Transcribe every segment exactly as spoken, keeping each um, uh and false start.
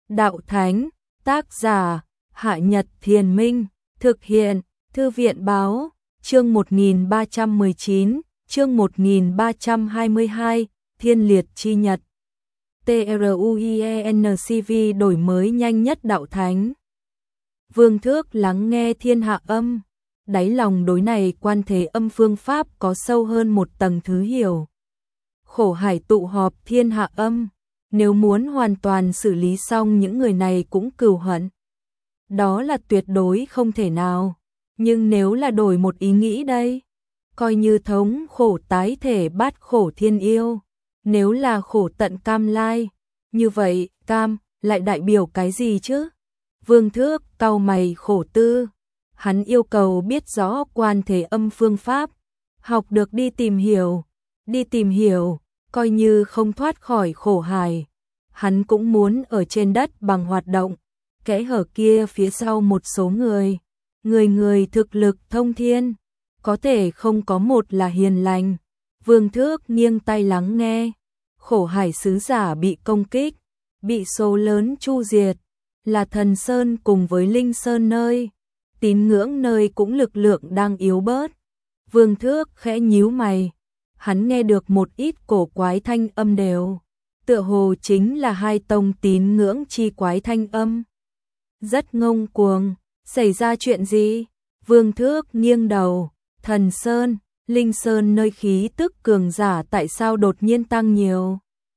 Đạo Thánh, tác giả, Hạ Nhật Thiền Minh, thực hiện, Thư viện Báo, chương một nghìn ba trăm mười chín, chương một nghìn ba trăm hai mươi hai, Thiên Liệt Chi Nhật. TRUIENCV đổi mới nhanh nhất Đạo Thánh. Vương Thước lắng nghe thiên hạ âm, đáy lòng đối này quan thế âm phương pháp có sâu hơn một tầng thứ hiểu. Khổ hải tụ họp thiên hạ âm, nếu muốn hoàn toàn xử lý xong những người này cũng cừu hận, đó là tuyệt đối không thể nào. Nhưng nếu là đổi một ý nghĩ đây, coi như thống khổ tái thể bát khổ thiên yêu, nếu là khổ tận cam lai, như vậy cam lại đại biểu cái gì chứ? Vương Thước cau mày khổ tư, hắn yêu cầu biết rõ quan thế âm phương pháp, học được đi tìm hiểu, đi tìm hiểu, coi như không thoát khỏi khổ hải, hắn cũng muốn ở trên đất bằng hoạt động. Kẽ hở kia phía sau một số người, người người thực lực thông thiên, có thể không có một là hiền lành. Vương Thước nghiêng tai lắng nghe, khổ hải sứ giả bị công kích, bị số lớn chu diệt, là Thần Sơn cùng với Linh Sơn nơi, tín ngưỡng nơi cũng lực lượng đang yếu bớt. Vương Thước khẽ nhíu mày, hắn nghe được một ít cổ quái thanh âm đều, tựa hồ chính là hai tông tín ngưỡng chi quái thanh âm. Rất ngông cuồng, xảy ra chuyện gì? Vương Thước nghiêng đầu, Thần Sơn, Linh Sơn nơi khí tức cường giả tại sao đột nhiên tăng nhiều?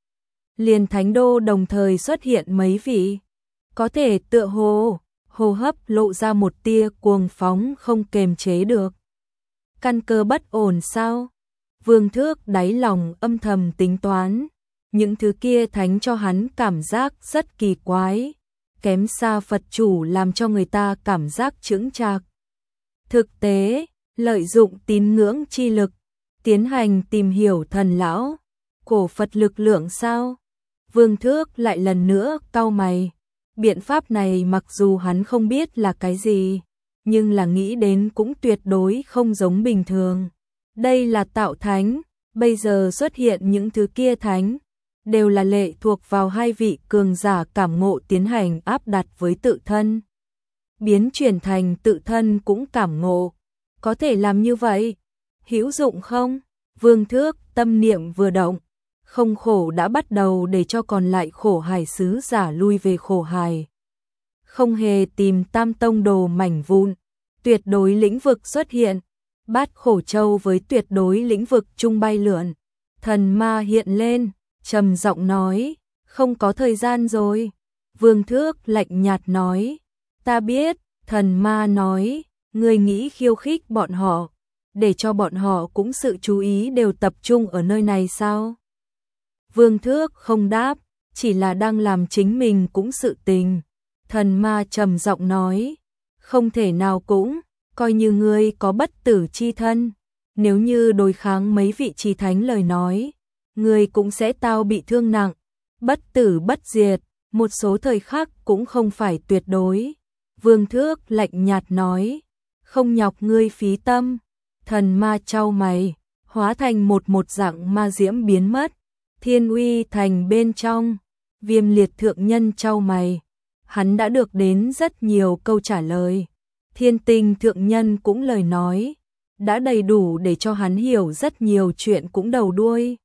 Liền thánh đô đồng thời xuất hiện mấy vị, có thể tựa hồ, hô hấp lộ ra một tia cuồng phóng không kềm chế được. Căn cơ bất ổn sao? Vương Thước đáy lòng âm thầm tính toán, những thứ kia thánh cho hắn cảm giác rất kỳ quái, kém xa Phật chủ làm cho người ta cảm giác chững chạc. Thực tế, lợi dụng tín ngưỡng chi lực, tiến hành tìm hiểu thần lão, cổ Phật lực lượng sao? Vương Thước lại lần nữa cau mày, biện pháp này mặc dù hắn không biết là cái gì, nhưng là nghĩ đến cũng tuyệt đối không giống bình thường. Đây là tạo thánh, bây giờ xuất hiện những thứ kia thánh, đều là lệ thuộc vào hai vị cường giả cảm ngộ tiến hành áp đặt với tự thân. Biến chuyển thành tự thân cũng cảm ngộ, có thể làm như vậy, hữu dụng không? Vương Thước tâm niệm vừa động, không khổ đã bắt đầu để cho còn lại khổ hải sứ giả lui về khổ hải. Không hề tìm tam tông đồ mảnh vụn, tuyệt đối lĩnh vực xuất hiện, bát khổ châu với tuyệt đối lĩnh vực trung bay lượn. Thần ma hiện lên, trầm giọng nói, không có thời gian rồi. Vương Thước lạnh nhạt nói, ta biết. Thần ma nói, ngươi nghĩ khiêu khích bọn họ, để cho bọn họ cũng sự chú ý đều tập trung ở nơi này sao? Vương Thước không đáp, chỉ là đang làm chính mình cũng sự tình. Thần ma trầm giọng nói, không thể nào cũng, coi như ngươi có bất tử chi thân, nếu như đối kháng mấy vị chi thánh lời nói, ngươi cũng sẽ tao bị thương nặng. Bất tử bất diệt, một số thời khắc cũng không phải tuyệt đối. Vương Thước lạnh nhạt nói, không nhọc ngươi phí tâm. Thần ma chau mày, hóa thành một một dạng ma diễm biến mất. Thiên Uy thành bên trong, Viêm Liệt thượng nhân chau mày, hắn đã được đến rất nhiều câu trả lời. Thiên Tinh thượng nhân cũng lời nói, đã đầy đủ để cho hắn hiểu rất nhiều chuyện cũng đầu đuôi.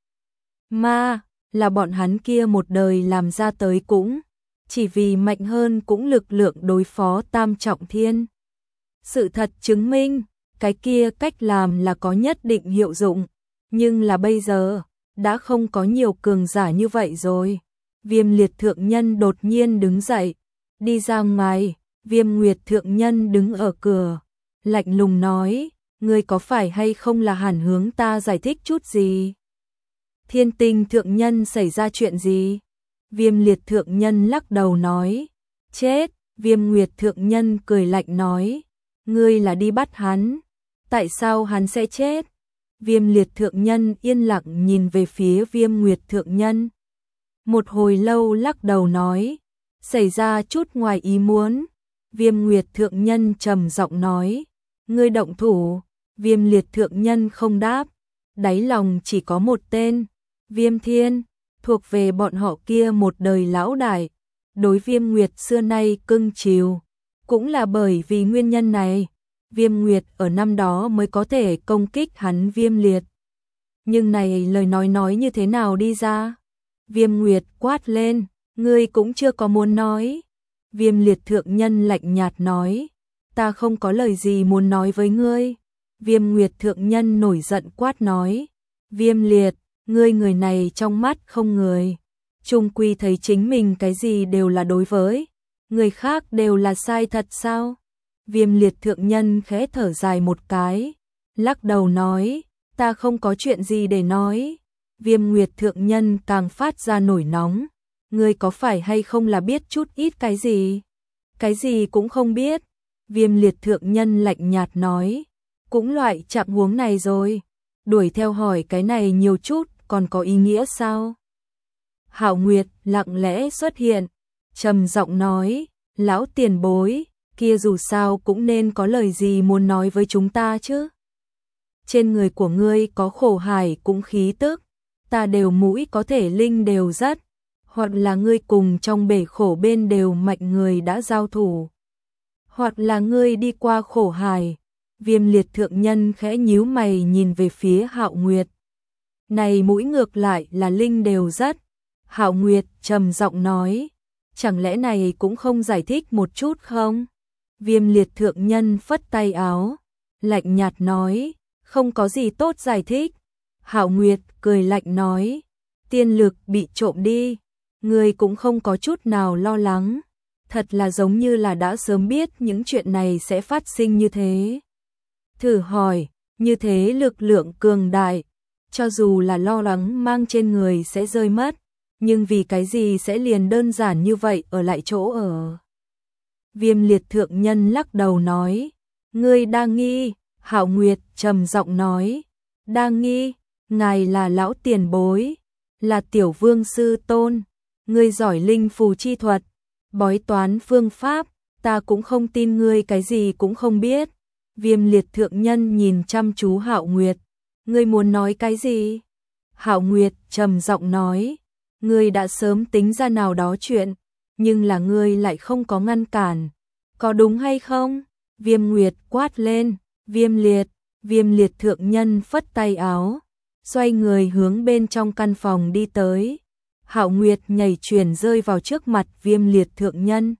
Ma, là bọn hắn kia một đời làm ra tới cũng, chỉ vì mạnh hơn cũng lực lượng đối phó tam trọng thiên. Sự thật chứng minh, cái kia cách làm là có nhất định hiệu dụng, nhưng là bây giờ, đã không có nhiều cường giả như vậy rồi. Viêm Liệt thượng nhân đột nhiên đứng dậy, đi ra ngoài. Viêm Nguyệt thượng nhân đứng ở cửa, lạnh lùng nói, ngươi có phải hay không là hẳn hướng ta giải thích chút gì? Thiên Tinh thượng nhân xảy ra chuyện gì? Viêm Liệt thượng nhân lắc đầu nói, chết. Viêm Nguyệt thượng nhân cười lạnh nói, ngươi là đi bắt hắn, tại sao hắn sẽ chết? Viêm Liệt thượng nhân yên lặng nhìn về phía Viêm Nguyệt thượng nhân. Một hồi lâu lắc đầu nói, xảy ra chút ngoài ý muốn. Viêm Nguyệt thượng nhân trầm giọng nói, ngươi động thủ. Viêm Liệt thượng nhân không đáp, đáy lòng chỉ có một tên, Viêm Thiên, thuộc về bọn họ kia một đời lão đại, đối Viêm Nguyệt xưa nay cưng chiều. Cũng là bởi vì nguyên nhân này, Viêm Nguyệt ở năm đó mới có thể công kích hắn Viêm Liệt. Nhưng này lời nói nói như thế nào đi ra? Viêm Nguyệt quát lên, ngươi cũng chưa có muốn nói. Viêm Liệt thượng nhân lạnh nhạt nói, ta không có lời gì muốn nói với ngươi. Viêm Nguyệt thượng nhân nổi giận quát nói, Viêm Liệt, ngươi người này trong mắt không người. Chung quy thấy chính mình cái gì đều là đối với người khác đều là sai thật sao? Viêm Liệt thượng nhân khẽ thở dài một cái, lắc đầu nói, ta không có chuyện gì để nói. Viêm Nguyệt thượng nhân càng phát ra nổi nóng, ngươi có phải hay không là biết chút ít cái gì? Cái gì cũng không biết. Viêm Liệt thượng nhân lạnh nhạt nói, cũng loại trạng huống này rồi, đuổi theo hỏi cái này nhiều chút còn có ý nghĩa sao? Hạo Nguyệt lặng lẽ xuất hiện, trầm giọng nói, lão tiền bối, kia dù sao cũng nên có lời gì muốn nói với chúng ta chứ. Trên người của ngươi có khổ hải cũng khí tức, ta đều mũi có thể linh đều rất, hoặc là ngươi cùng trong bể khổ bên đều mạnh người đã giao thủ, hoặc là ngươi đi qua khổ hải. Viêm Liệt thượng nhân khẽ nhíu mày nhìn về phía Hạo Nguyệt. Này mũi ngược lại là linh đều rất. Hạo Nguyệt trầm giọng nói, chẳng lẽ này cũng không giải thích một chút không? Viêm Liệt thượng nhân phất tay áo, lạnh nhạt nói, không có gì tốt giải thích. Hạo Nguyệt cười lạnh nói, tiên lực bị trộm đi, ngươi cũng không có chút nào lo lắng. Thật là giống như là đã sớm biết những chuyện này sẽ phát sinh như thế. Thử hỏi, như thế lực lượng cường đại, cho dù là lo lắng mang trên người sẽ rơi mất, nhưng vì cái gì sẽ liền đơn giản như vậy ở lại chỗ ở? Viêm Liệt thượng nhân lắc đầu nói, ngươi đang nghi. Hạo Nguyệt trầm giọng nói, đang nghi, ngài là lão tiền bối, là tiểu vương sư tôn, ngươi giỏi linh phù chi thuật, bói toán phương pháp, ta cũng không tin ngươi cái gì cũng không biết. Viêm Liệt thượng nhân nhìn chăm chú Hạo Nguyệt, ngươi muốn nói cái gì? Hạo Nguyệt trầm giọng nói, ngươi đã sớm tính ra nào đó chuyện, nhưng là ngươi lại không có ngăn cản, có đúng hay không? Viêm Nguyệt quát lên, Viêm Liệt. Viêm Liệt thượng nhân phất tay áo, xoay người hướng bên trong căn phòng đi tới. Hạo Nguyệt nhảy chuyển rơi vào trước mặt Viêm Liệt thượng nhân,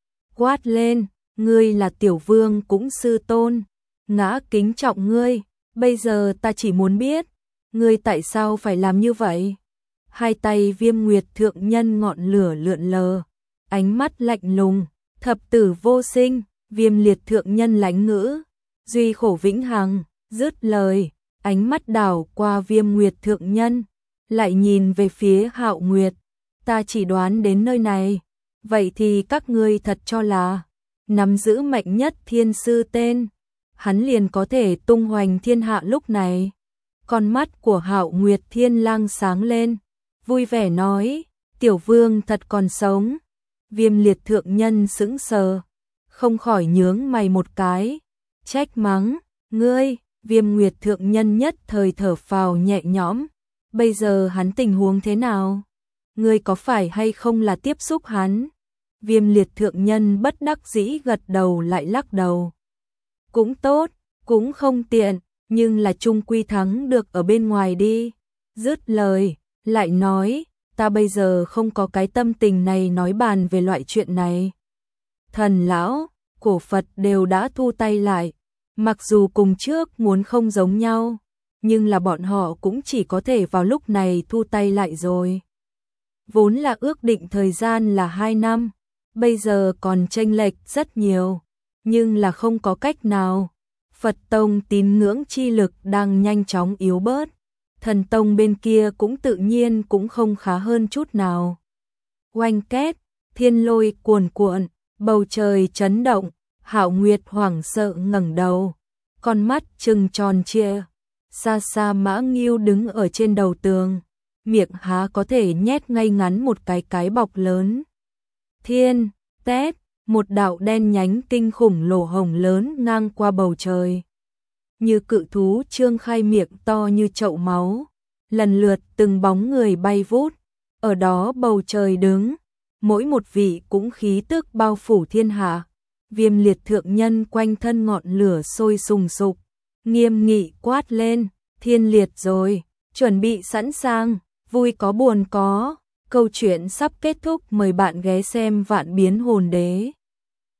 quát lên, ngươi là tiểu vương cũng sư tôn, ngã kính trọng ngươi, bây giờ ta chỉ muốn biết, ngươi tại sao phải làm như vậy? Hai tay Viêm Nguyệt thượng nhân ngọn lửa lượn lờ, ánh mắt lạnh lùng, thập tử vô sinh. Viêm Liệt thượng nhân lánh ngữ, duy khổ vĩnh hằng, dứt lời, ánh mắt đảo qua Viêm Nguyệt thượng nhân, lại nhìn về phía Hạo Nguyệt, ta chỉ đoán đến nơi này, vậy thì các ngươi thật cho là nắm giữ mạnh nhất thiên sư tên, hắn liền có thể tung hoành thiên hạ lúc này? Con mắt của Hạo Nguyệt Thiên Lang sáng lên, vui vẻ nói, tiểu vương thật còn sống. Viêm Liệt thượng nhân sững sờ, không khỏi nhướng mày một cái, trách mắng, ngươi. Viêm Nguyệt thượng nhân nhất thời thở phào nhẹ nhõm, bây giờ hắn tình huống thế nào? Ngươi có phải hay không là tiếp xúc hắn? Viêm Liệt thượng nhân bất đắc dĩ gật đầu lại lắc đầu. Cũng tốt, cũng không tiện, nhưng là chung quy thắng được ở bên ngoài đi. Dứt lời, lại nói, ta bây giờ không có cái tâm tình này nói bàn về loại chuyện này. Thần lão, cổ Phật đều đã thu tay lại, mặc dù cùng trước muốn không giống nhau, nhưng là bọn họ cũng chỉ có thể vào lúc này thu tay lại rồi. Vốn là ước định thời gian là hai năm, bây giờ còn chênh lệch rất nhiều, nhưng là không có cách nào. Phật tông tín ngưỡng chi lực đang nhanh chóng yếu bớt, thần tông bên kia cũng tự nhiên cũng không khá hơn chút nào. Oanh két, thiên lôi cuồn cuộn, bầu trời chấn động, Hạo Nguyệt hoảng sợ ngẩng đầu, con mắt trừng tròn trịa. Xa xa Mã Ngưu đứng ở trên đầu tường, miệng há có thể nhét ngay ngắn một cái cái bọc lớn. Thiên, tét, một đạo đen nhánh kinh khủng lỗ hồng lớn ngang qua bầu trời. Như cự thú trương khai miệng to như chậu máu, lần lượt từng bóng người bay vút, ở đó bầu trời đứng, mỗi một vị cũng khí tức bao phủ thiên hạ. Viêm liệt thượng nhân quanh thân ngọn lửa sôi sùng sục, nghiêm nghị quát lên, thiên liệt rồi, chuẩn bị sẵn sàng, vui có buồn có. Câu chuyện sắp kết thúc, mời bạn ghé xem Vạn Biến Hồn Đế.